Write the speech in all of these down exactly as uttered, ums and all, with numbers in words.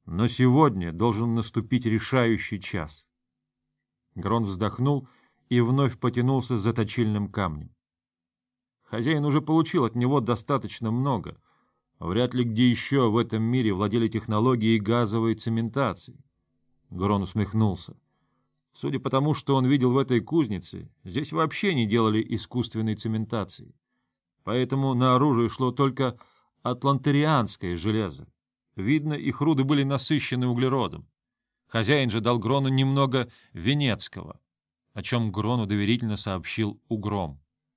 Но сегодня должен наступить решающий час. Грон вздохнул и вновь потянулся за точильным камнем. Хозяин уже получил от него достаточно много. Вряд ли где еще в этом мире владели технологией газовой цементации. Грон усмехнулся. Судя по тому, что он видел в этой кузнице, здесь вообще не делали искусственной цементации. Поэтому на оружие шло только атлантерианское железо. Видно, их руды были насыщены углеродом. Хозяин же дал Грону немного венецкого, о чем Грону доверительно сообщил Угром.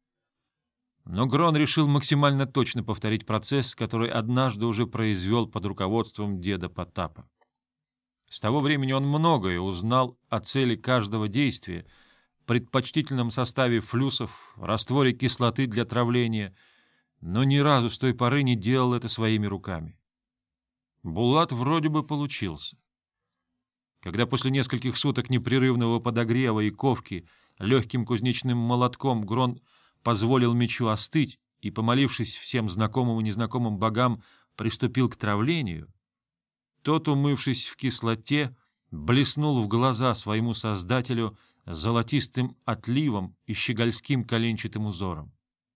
Но Грон решил максимально точно повторить процесс, который однажды уже произвел под руководством деда Потапа. С того времени он многое узнал о цели каждого действия, предпочтительном составе флюсов, растворе кислоты для травления, но ни разу с той поры не делал это своими руками. Булат вроде бы получился. Когда после нескольких суток непрерывного подогрева и ковки легким кузнечным молотком Грон позволил мечу остыть и, помолившись всем знакомым и незнакомым богам, приступил к травлению, тот, умывшись в кислоте, блеснул в глаза своему создателю золотистым отливом и щегольским коленчатым узором.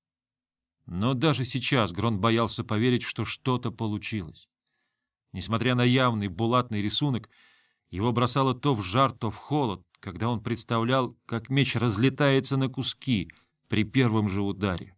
Но даже сейчас Грон боялся поверить, что что-то получилось. Несмотря на явный булатный рисунок, его бросало то в жар, то в холод, когда он представлял, как меч разлетается на куски при первом же ударе.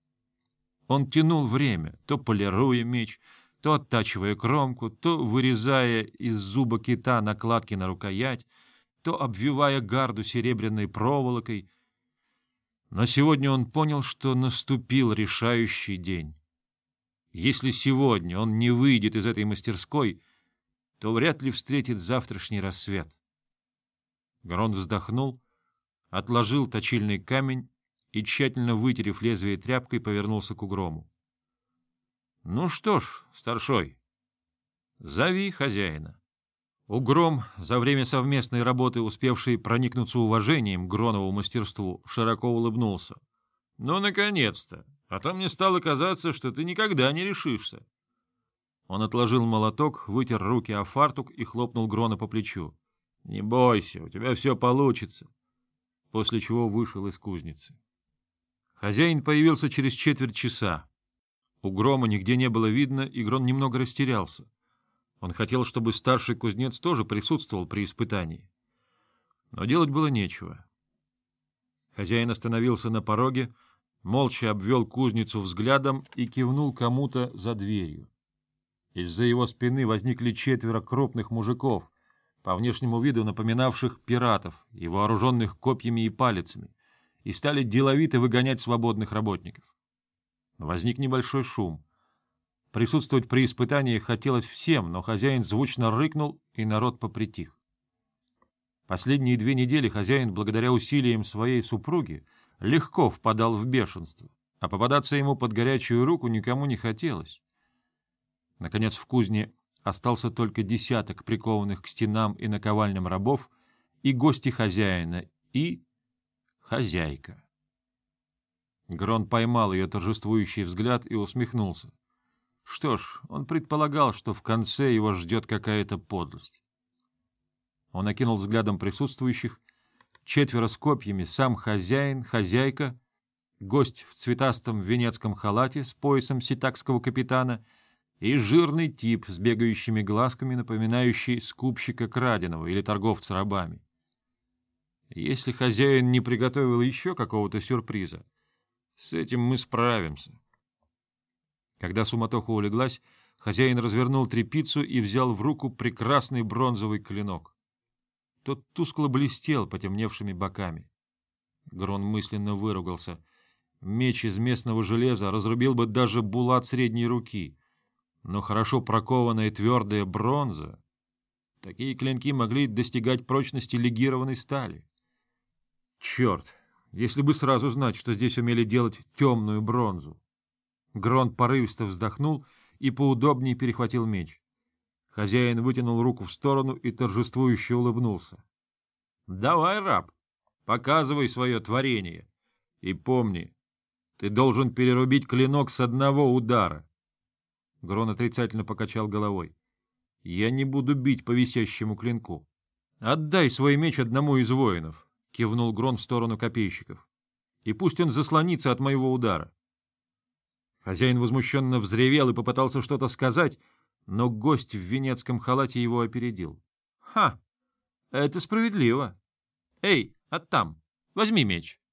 Он тянул время, то полируя меч, то оттачивая кромку, то вырезая из зуба кита накладки на рукоять, то обвивая гарду серебряной проволокой. Но сегодня он понял, что наступил решающий день. Если сегодня он не выйдет из этой мастерской, то вряд ли встретит завтрашний рассвет. Грон вздохнул, отложил точильный камень и, тщательно вытерев лезвие тряпкой, повернулся к Угрому. — Ну что ж, старшой, зови хозяина. Угром, за время совместной работы успевший проникнуться уважением к Гронову мастерству, широко улыбнулся. — Ну, наконец-то! А то мне стало казаться, что ты никогда не решишься. Он отложил молоток, вытер руки о фартук и хлопнул Грона по плечу. — Не бойся, у тебя все получится. После чего вышел из кузницы. Хозяин появился через четверть часа. Угрома нигде не было видно, и Грон немного растерялся. Он хотел, чтобы старший кузнец тоже присутствовал при испытании. Но делать было нечего. Хозяин остановился на пороге, молча обвел кузницу взглядом и кивнул кому-то за дверью. Из-за его спины возникли четверо крупных мужиков, по внешнему виду напоминавших пиратов и вооруженных копьями и палицами, и стали деловито выгонять свободных работников. Возник небольшой шум. Присутствовать при испытании хотелось всем, но хозяин звучно рыкнул, и народ попритих. Последние две недели хозяин, благодаря усилиям своей супруги, легко впадал в бешенство, а попадаться ему под горячую руку никому не хотелось. Наконец в кузне остался только десяток прикованных к стенам и наковальням рабов, и гости хозяина, и хозяйка. Грон поймал ее торжествующий взгляд и усмехнулся. Что ж, он предполагал, что в конце его ждет какая-то подлость. Он окинул взглядом присутствующих. Четверо с копьями, сам хозяин, хозяйка, гость в цветастом венецком халате с поясом ситакского капитана и жирный тип с бегающими глазками, напоминающий скупщика краденого или торговца рабами. Если хозяин не приготовил еще какого-то сюрприза, с этим мы справимся. Когда суматоха улеглась, хозяин развернул тряпицу и взял в руку прекрасный бронзовый клинок. Тот тускло блестел потемневшими боками. Грон мысленно выругался. Меч из местного железа разрубил бы даже булат средней руки, но хорошо прокованная твердая бронза... Такие клинки могли достигать прочности легированной стали. Черт! Если бы сразу знать, что здесь умели делать темную бронзу. Грон порывисто вздохнул и поудобнее перехватил меч. Хозяин вытянул руку в сторону и торжествующе улыбнулся. — Давай, раб, показывай свое творение. И помни, ты должен перерубить клинок с одного удара. Грон отрицательно покачал головой. Я не буду бить по висящему клинку. — Отдай свой меч одному из воинов, — кивнул Грон в сторону копейщиков, — и пусть он заслонится от моего удара. Хозяин возмущенно взревел и попытался что-то сказать, но гость в венецком халате его опередил. — Ха! Это справедливо. Эй, оттам, возьми меч.